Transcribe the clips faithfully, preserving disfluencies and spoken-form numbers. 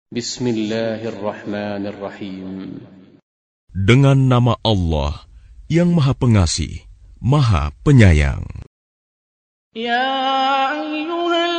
Bismillahirrahmanirrahim. Dengan nama Allah yang Maha Pengasih, Maha Penyayang. Ya ayyuhal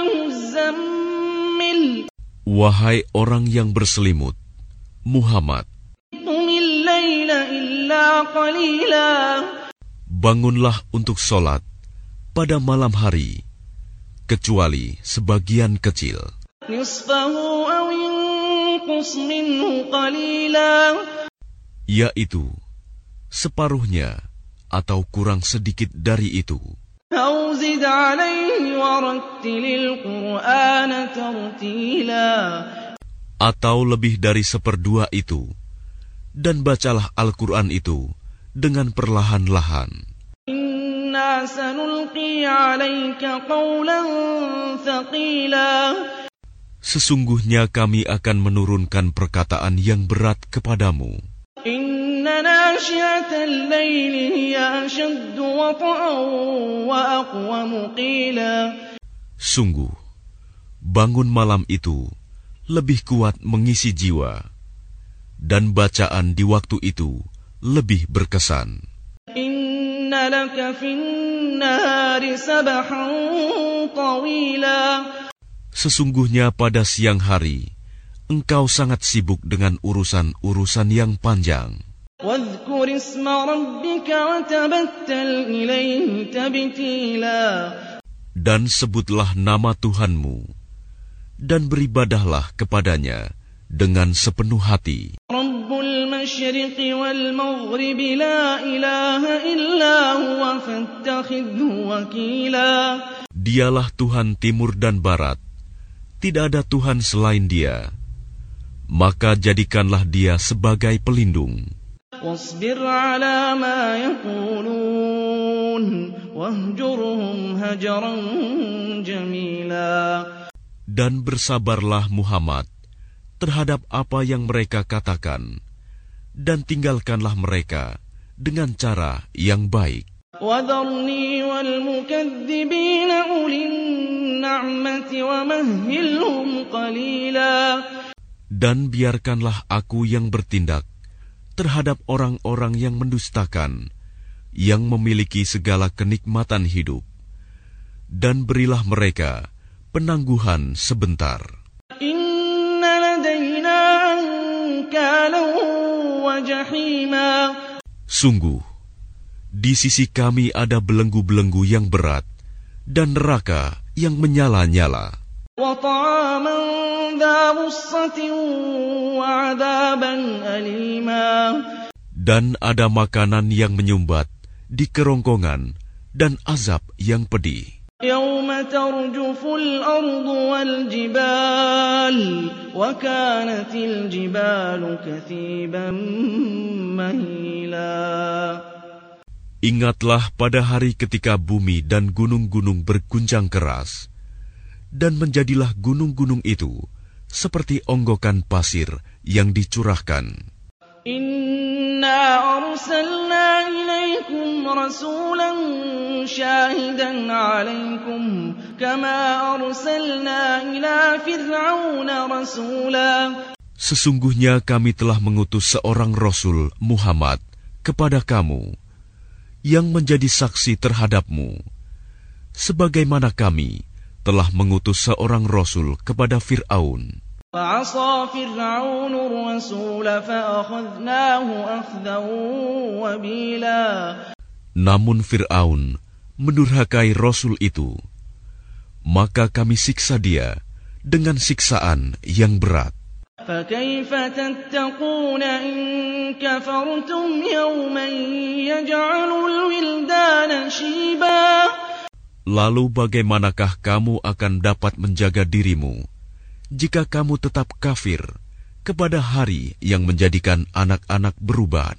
muzammil. Wahai orang yang berselimut, Muhammad, Qumil laila illa qalila. bangunlah untuk sholat pada malam hari, kecuali sebagian kecil. Nisfahu aw inqus minhu qalila. Yaitu separuhnya atau kurang sedikit dari itu. Aw zid alayhi warattilil Qur'ana tartila. Atau lebih dari seperdua itu, dan bacalah Al-Quran itu dengan perlahan-lahan. Inna sanulqi alayka qawlan thaqila. Sesungguhnya kami akan menurunkan perkataan yang berat kepadamu. Inna nashi'atal layli hiya ashaddu wata'an wa aqwamu qila. Sungguh, bangun malam itu lebih kuat mengisi jiwa, dan bacaan di waktu itu lebih berkesan. Inna laka fin nahari sabahan tawila. Sesungguhnya pada siang hari, engkau sangat sibuk dengan urusan-urusan yang panjang. Wadhkur isma rabbika wa tabattal ilayhi tabtila. Dan sebutlah nama Tuhanmu, dan beribadahlah kepadanya dengan sepenuh hati. Rabbul masyriqi wal maghribi la ilaha illa huwa fattakhidhu wakila. Dialah Tuhan timur dan barat, tidak ada Tuhan selain Dia, maka jadikanlah Dia sebagai pelindung. Wasbir ala ma yaqulun wahjurhum hajaran jamila. Dan bersabarlah Muhammad terhadap apa yang mereka katakan, dan tinggalkanlah mereka dengan cara yang baik. Wadharni wal mukadzibina ulin na'mati wa mahhilhum qalila. Dan biarkanlah aku yang bertindak terhadap orang-orang yang mendustakan, yang memiliki segala kenikmatan hidup, dan berilah mereka penangguhan sebentar. Inna ladayna ankalan wa jahima. Sungguh, di sisi kami ada belenggu-belenggu yang berat dan neraka yang menyala-nyala. Wa ta'aman dha wussatin wa 'adaban alima. Dan ada makanan yang menyumbat di kerongkongan dan azab yang pedih. Yawma tarjuful ardu wal jibal wa kanatil jibalu kathiban mahila. Ingatlah pada hari ketika bumi dan gunung-gunung berguncang keras, dan menjadilah gunung-gunung itu seperti onggokan pasir yang dicurahkan. Inna arsalna ilaikum rasulan syahidan alaikum kama arsalna ila fir'auna rasula. Sesungguhnya kami telah mengutus seorang Rasul Muhammad kepada kamu, yang menjadi saksi terhadapmu, sebagaimana kami telah mengutus seorang Rasul kepada Fir'aun. Fa'asa Fir'aunur rasula fa'akhadnahu akhdan wabila. Namun Fir'aun mendurhakai Rasul itu, maka kami siksa dia dengan siksaan yang berat. فَكَيْفَ تَتَّقُونَ إِن كَفَرْتُمْ يَوْمًا يَجْعَلُ الْوِلْدَانَ شِيبًا. Lalu bagaimanakah kamu akan dapat menjaga dirimu jika kamu tetap kafir kepada hari yang menjadikan anak-anak beruban?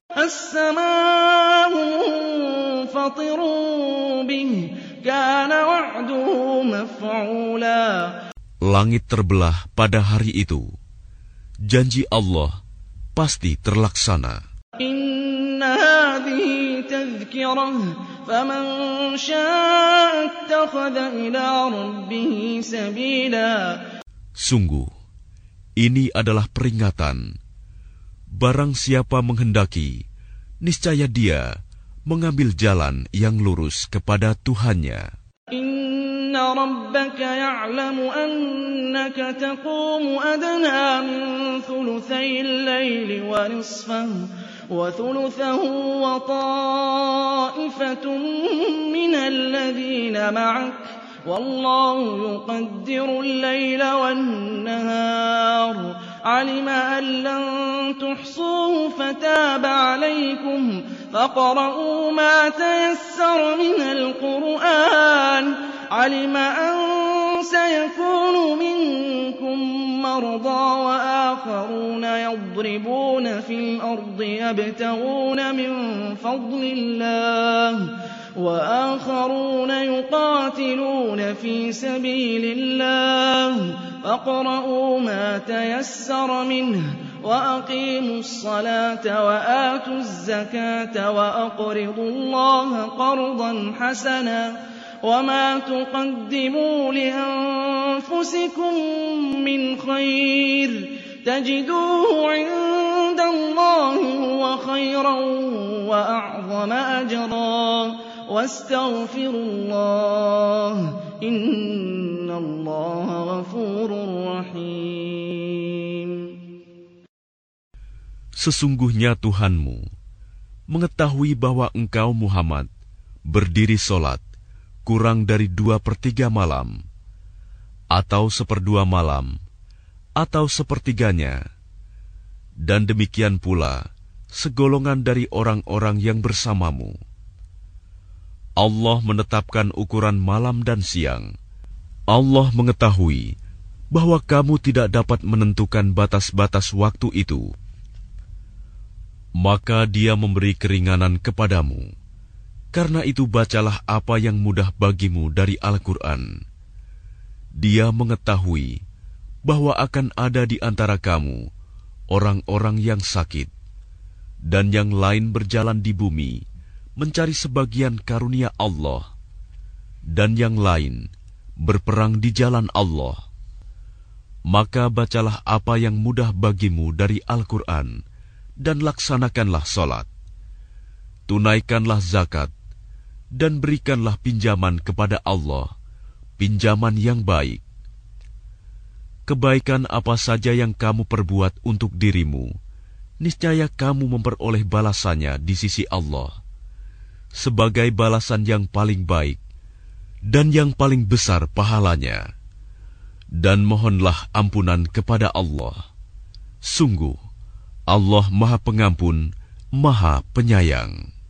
السَّمَاءُ مُنفَطِرٌ بِهِ كَانَ وَعْدُهُ مَفْعُولًا. Langit terbelah pada hari itu. Janji Allah pasti terlaksana. Inna hadhihi tadhkirah faman syaa'a ittakhadha ila rabbih sabila. Sungguh, Ini adalah peringatan. Barang siapa menghendaki, niscaya dia mengambil jalan yang lurus kepada Tuhannya. Inna rabbaka ya'lamu annaka taqumu adna min thuluthay al-layli wa nisfahu wa thuluthahu wa ta'ifatun min alladhina ma'ak والله يقدر الليل والنهار علم أن لن تحصوه فتاب عليكم فاقرؤوا ما تيسر من القرآن علم أن سيكون منكم مرضى وآخرون يضربون في الأرض يبتغون من فضل الله وآخرون يقاتلون في سبيل الله فاقرؤوا ما تيسر منه وأقيموا الصلاة وآتوا الزكاة وأقرضوا الله قرضا حسنا وما تقدموا لأنفسكم من خير تجدوه عند الله هو خيرا وأعظم أجرا واستغفروا الله إن الله غفور رحيم. Sesungguhnya Tuhanmu mengetahui bahwa engkau Muhammad berdiri solat kurang dari dua per tiga malam, atau seperdua malam, atau sepertiganya, dan demikian pula segolongan dari orang-orang yang bersamamu. Allah menetapkan ukuran malam dan siang. Allah mengetahui bahwa kamu tidak dapat menentukan batas-batas waktu itu. Maka Dia memberi keringanan kepadamu. Karena itu bacalah apa yang mudah bagimu dari Al-Quran. Dia mengetahui bahwa akan ada di antara kamu orang-orang yang sakit, dan yang lain berjalan di bumi mencari sebagian karunia Allah, dan yang lain berperang di jalan Allah. Maka bacalah apa yang mudah bagimu dari Al-Quran, dan laksanakanlah solat. Tunaikanlah zakat, dan berikanlah pinjaman kepada Allah, pinjaman yang baik. Kebaikan apa saja yang kamu perbuat untuk dirimu, niscaya kamu memperoleh balasannya di sisi Allah, sebagai balasan yang paling baik dan yang paling besar pahalanya. Dan mohonlah ampunan kepada Allah. Sungguh, Allah Maha Pengampun, Maha Penyayang.